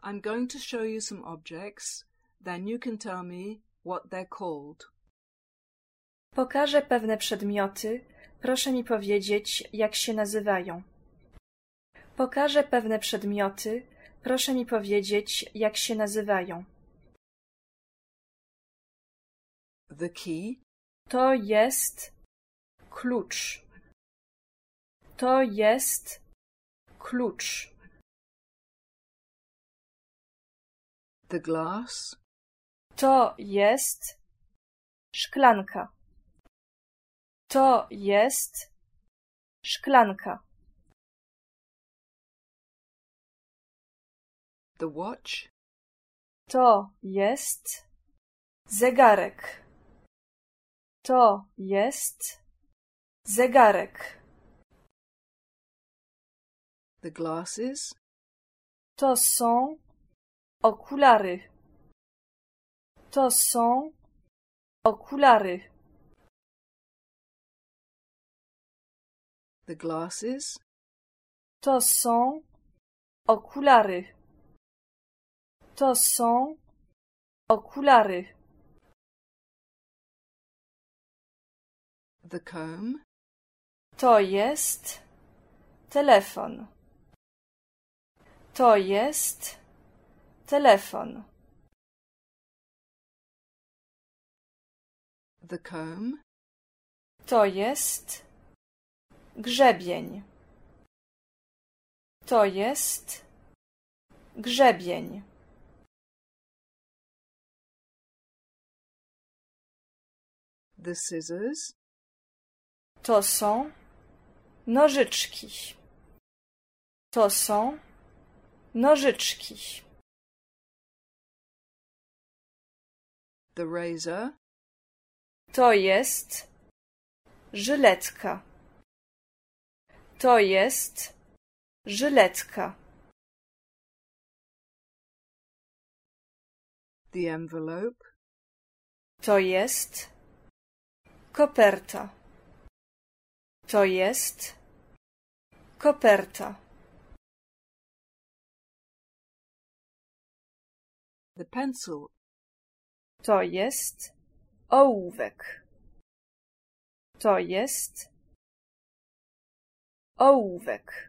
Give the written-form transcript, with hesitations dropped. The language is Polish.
I'm going to show you some objects, then you can tell me what they're called. Pokażę pewne przedmioty. Proszę mi powiedzieć, jak się nazywają. Pokażę pewne przedmioty. Proszę mi powiedzieć, jak się nazywają. The key. To jest klucz. To jest klucz. The glass. To jest szklanka. To jest szklanka. The watch. To jest zegarek. To jest zegarek. The glasses. To są okulary. To są okulary. The glasses. To są okulary. To są okulary. The comb. To jest telefon. To jest telefon. The comb. To jest grzebień. To jest grzebień. The scissors. To są nożyczki. To są nożyczki. The razor. To jest żyletka. To jest żyletka. The envelope. To jest koperta. To jest koperta. The pencil. To jest ołówek. To jest ołówek.